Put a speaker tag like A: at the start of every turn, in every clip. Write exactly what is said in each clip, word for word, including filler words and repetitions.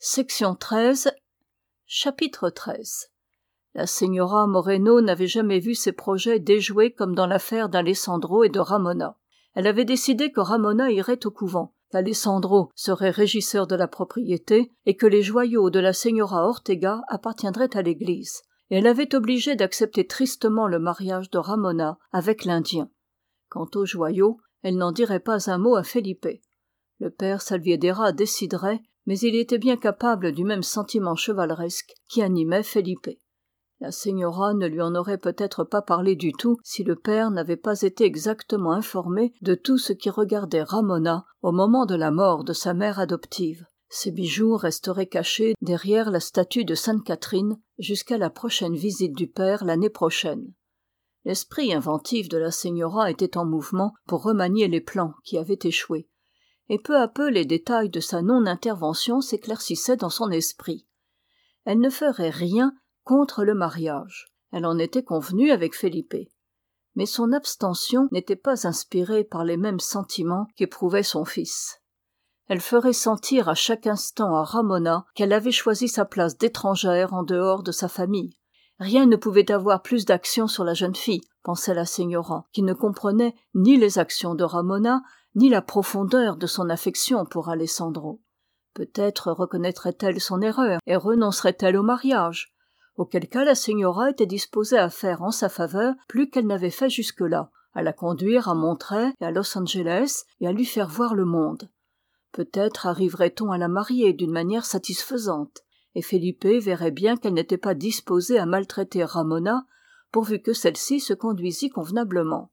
A: Section treize. Chapitre treize. La señora Moreno n'avait jamais vu ses projets déjoués comme dans l'affaire d'Alessandro et de Ramona. Elle avait décidé que Ramona irait au couvent, qu'Alessandro serait régisseur de la propriété et que les joyaux de la señora Ortega appartiendraient à l'église. Et elle avait obligé d'accepter tristement le mariage de Ramona avec l'Indien. Quant aux joyaux, elle n'en dirait pas un mot à Felipe. Le père Salviedera déciderait, mais il était bien capable du même sentiment chevaleresque qui animait Felipe. La señora ne lui en aurait peut-être pas parlé du tout si le père n'avait pas été exactement informé de tout ce qui regardait Ramona au moment de la mort de sa mère adoptive. Ses bijoux resteraient cachés derrière la statue de Sainte Catherine jusqu'à la prochaine visite du père l'année prochaine. L'esprit inventif de la señora était en mouvement pour remanier les plans qui avaient échoué. Et peu à peu les détails de sa non-intervention s'éclaircissaient dans son esprit. Elle ne ferait rien contre le mariage. Elle en était convenue avec Felipe. Mais son abstention n'était pas inspirée par les mêmes sentiments qu'éprouvait son fils. Elle ferait sentir à chaque instant à Ramona qu'elle avait choisi sa place d'étrangère en dehors de sa famille. Rien ne pouvait avoir plus d'action sur la jeune fille, pensait la señora, qui ne comprenait ni les actions de Ramona, ni la profondeur de son affection pour Alessandro. Peut-être reconnaîtrait-elle son erreur et renoncerait-elle au mariage, auquel cas la señora était disposée à faire en sa faveur plus qu'elle n'avait fait jusque-là, à la conduire à Monterey et à Los Angeles et à lui faire voir le monde. Peut-être arriverait-on à la marier d'une manière satisfaisante, et Felipe verrait bien qu'elle n'était pas disposée à maltraiter Ramona, pourvu que celle-ci se conduisît convenablement.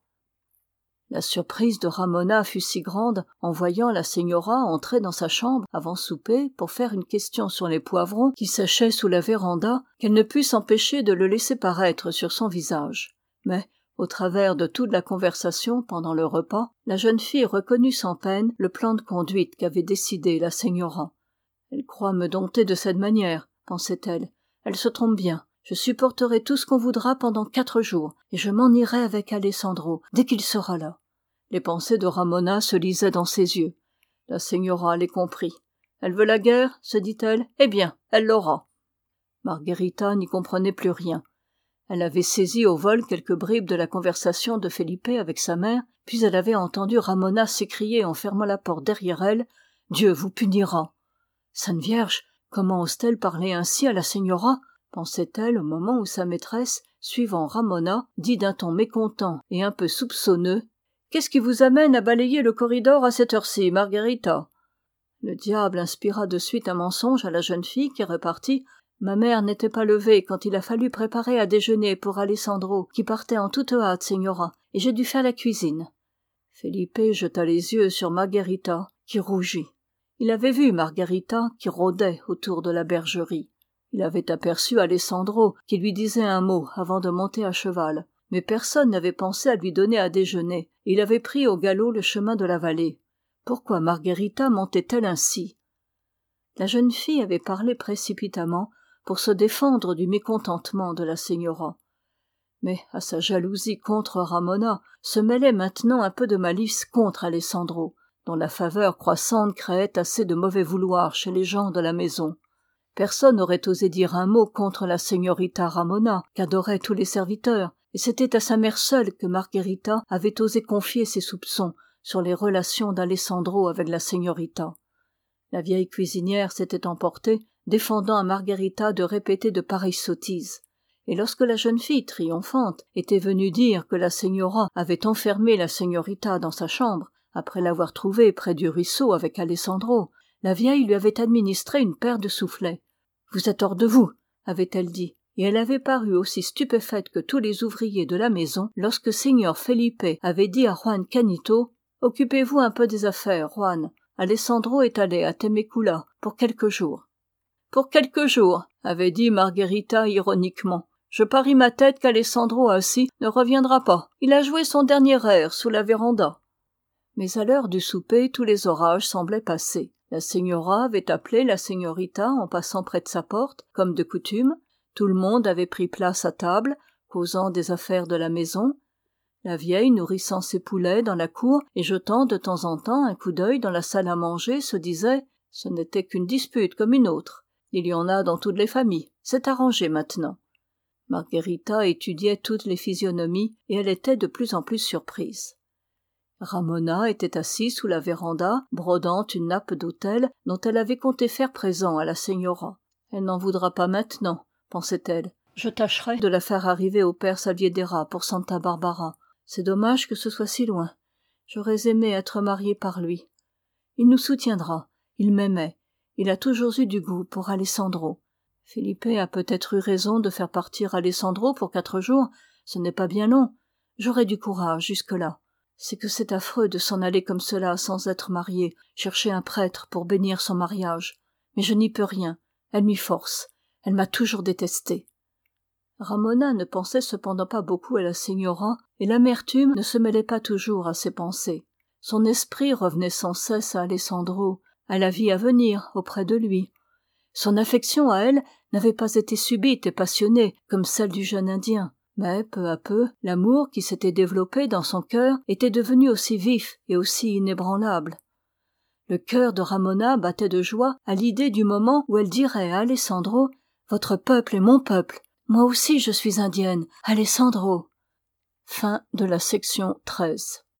A: La surprise de Ramona fut si grande en voyant la señora entrer dans sa chambre avant souper pour faire une question sur les poivrons qui séchaient sous la véranda qu'elle ne put s'empêcher de le laisser paraître sur son visage. Mais, au travers de toute la conversation pendant le repas, la jeune fille reconnut sans peine le plan de conduite qu'avait décidé la señora. « Elle croit me dompter de cette manière, pensait-elle. Elle se trompe bien. Je supporterai tout ce qu'on voudra pendant quatre jours, et je m'en irai avec Alessandro dès qu'il sera là. » Les pensées de Ramona se lisaient dans ses yeux. La señora les comprit. « Elle veut la guerre, se dit-elle. Eh bien, elle l'aura. » Margherita n'y comprenait plus rien. Elle avait saisi au vol quelques bribes de la conversation de Felipe avec sa mère, puis elle avait entendu Ramona s'écrier en fermant la porte derrière elle « Dieu vous punira !» Sainte Vierge, comment ose-t-elle parler ainsi à la señora ? Pensait-elle au moment où sa maîtresse, suivant Ramona, dit d'un ton mécontent et un peu soupçonneux: « Qu'est-ce qui vous amène à balayer le corridor à cette heure-ci, Margherita ?» Le diable inspira de suite un mensonge à la jeune fille qui repartit: « Ma mère n'était pas levée quand il a fallu préparer à déjeuner pour Alessandro, qui partait en toute hâte, señora, et j'ai dû faire la cuisine. » Felipe jeta les yeux sur Margherita, qui rougit. Il avait vu Margherita qui rôdait autour de la bergerie. Il avait aperçu Alessandro qui lui disait un mot avant de monter à cheval, mais personne n'avait pensé à lui donner à déjeuner, et il avait pris au galop le chemin de la vallée. Pourquoi Margherita montait-elle ainsi? La jeune fille avait parlé précipitamment pour se défendre du mécontentement de la señora. Mais à sa jalousie contre Ramona se mêlait maintenant un peu de malice contre Alessandro, dont la faveur croissante créait assez de mauvais vouloir chez les gens de la maison. Personne n'aurait osé dire un mot contre la señorita Ramona, qu'adoraient tous les serviteurs, et c'était à sa mère seule que Margherita avait osé confier ses soupçons sur les relations d'Alessandro avec la señorita. La vieille cuisinière s'était emportée, défendant à Margherita de répéter de pareilles sottises. Et lorsque la jeune fille, triomphante, était venue dire que la señora avait enfermé la señorita dans sa chambre, après l'avoir trouvée près du ruisseau avec Alessandro, la vieille lui avait administré une paire de soufflets. « Vous êtes hors de vous !» avait-elle dit, et elle avait paru aussi stupéfaite que tous les ouvriers de la maison lorsque Signor Felipe avait dit à Juan Canito: « Occupez-vous un peu des affaires, Juan. Alessandro est allé à Temecula pour quelques jours. »« Pour quelques jours !» avait dit Margherita ironiquement. « Je parie ma tête qu'Alessandro assis ne reviendra pas. Il a joué son dernier air sous la véranda. » Mais à l'heure du souper, tous les orages semblaient passer. La señora avait appelé la señorita en passant près de sa porte, comme de coutume. Tout le monde avait pris place à table, causant des affaires de la maison. La vieille, nourrissant ses poulets dans la cour et jetant de temps en temps un coup d'œil dans la salle à manger, se disait: Ce n'était qu'une dispute comme une autre. Il y en a dans toutes les familles. C'est arrangé maintenant. Margherita étudiait toutes les physionomies et elle était de plus en plus surprise. Ramona était assise sous la véranda, brodant une nappe d'autel dont elle avait compté faire présent à la señora. Elle n'en voudra pas maintenant, pensait-elle. Je tâcherai de la faire arriver au père Salviedera pour Santa Barbara. C'est dommage que ce soit si loin. J'aurais aimé être mariée par lui. Il nous soutiendra. Il m'aimait. Il a toujours eu du goût pour Alessandro. Felipe a peut-être eu raison de faire partir Alessandro pour quatre jours. Ce n'est pas bien long. J'aurai du courage jusque-là. C'est que c'est affreux de s'en aller comme cela sans être marié, chercher un prêtre pour bénir son mariage. Mais je n'y peux rien. Elle m'y force. Elle m'a toujours détestée. Ramona ne pensait cependant pas beaucoup à la señora, et l'amertume ne se mêlait pas toujours à ses pensées. Son esprit revenait sans cesse à Alessandro, à la vie à venir auprès de lui. Son affection à elle n'avait pas été subite et passionnée comme celle du jeune Indien, mais peu à peu, l'amour qui s'était développé dans son cœur était devenu aussi vif et aussi inébranlable. Le cœur de Ramona battait de joie à l'idée du moment où elle dirait à Alessandro « Votre peuple est mon peuple, moi aussi je suis indienne, Alessandro !» Fin de la section treize.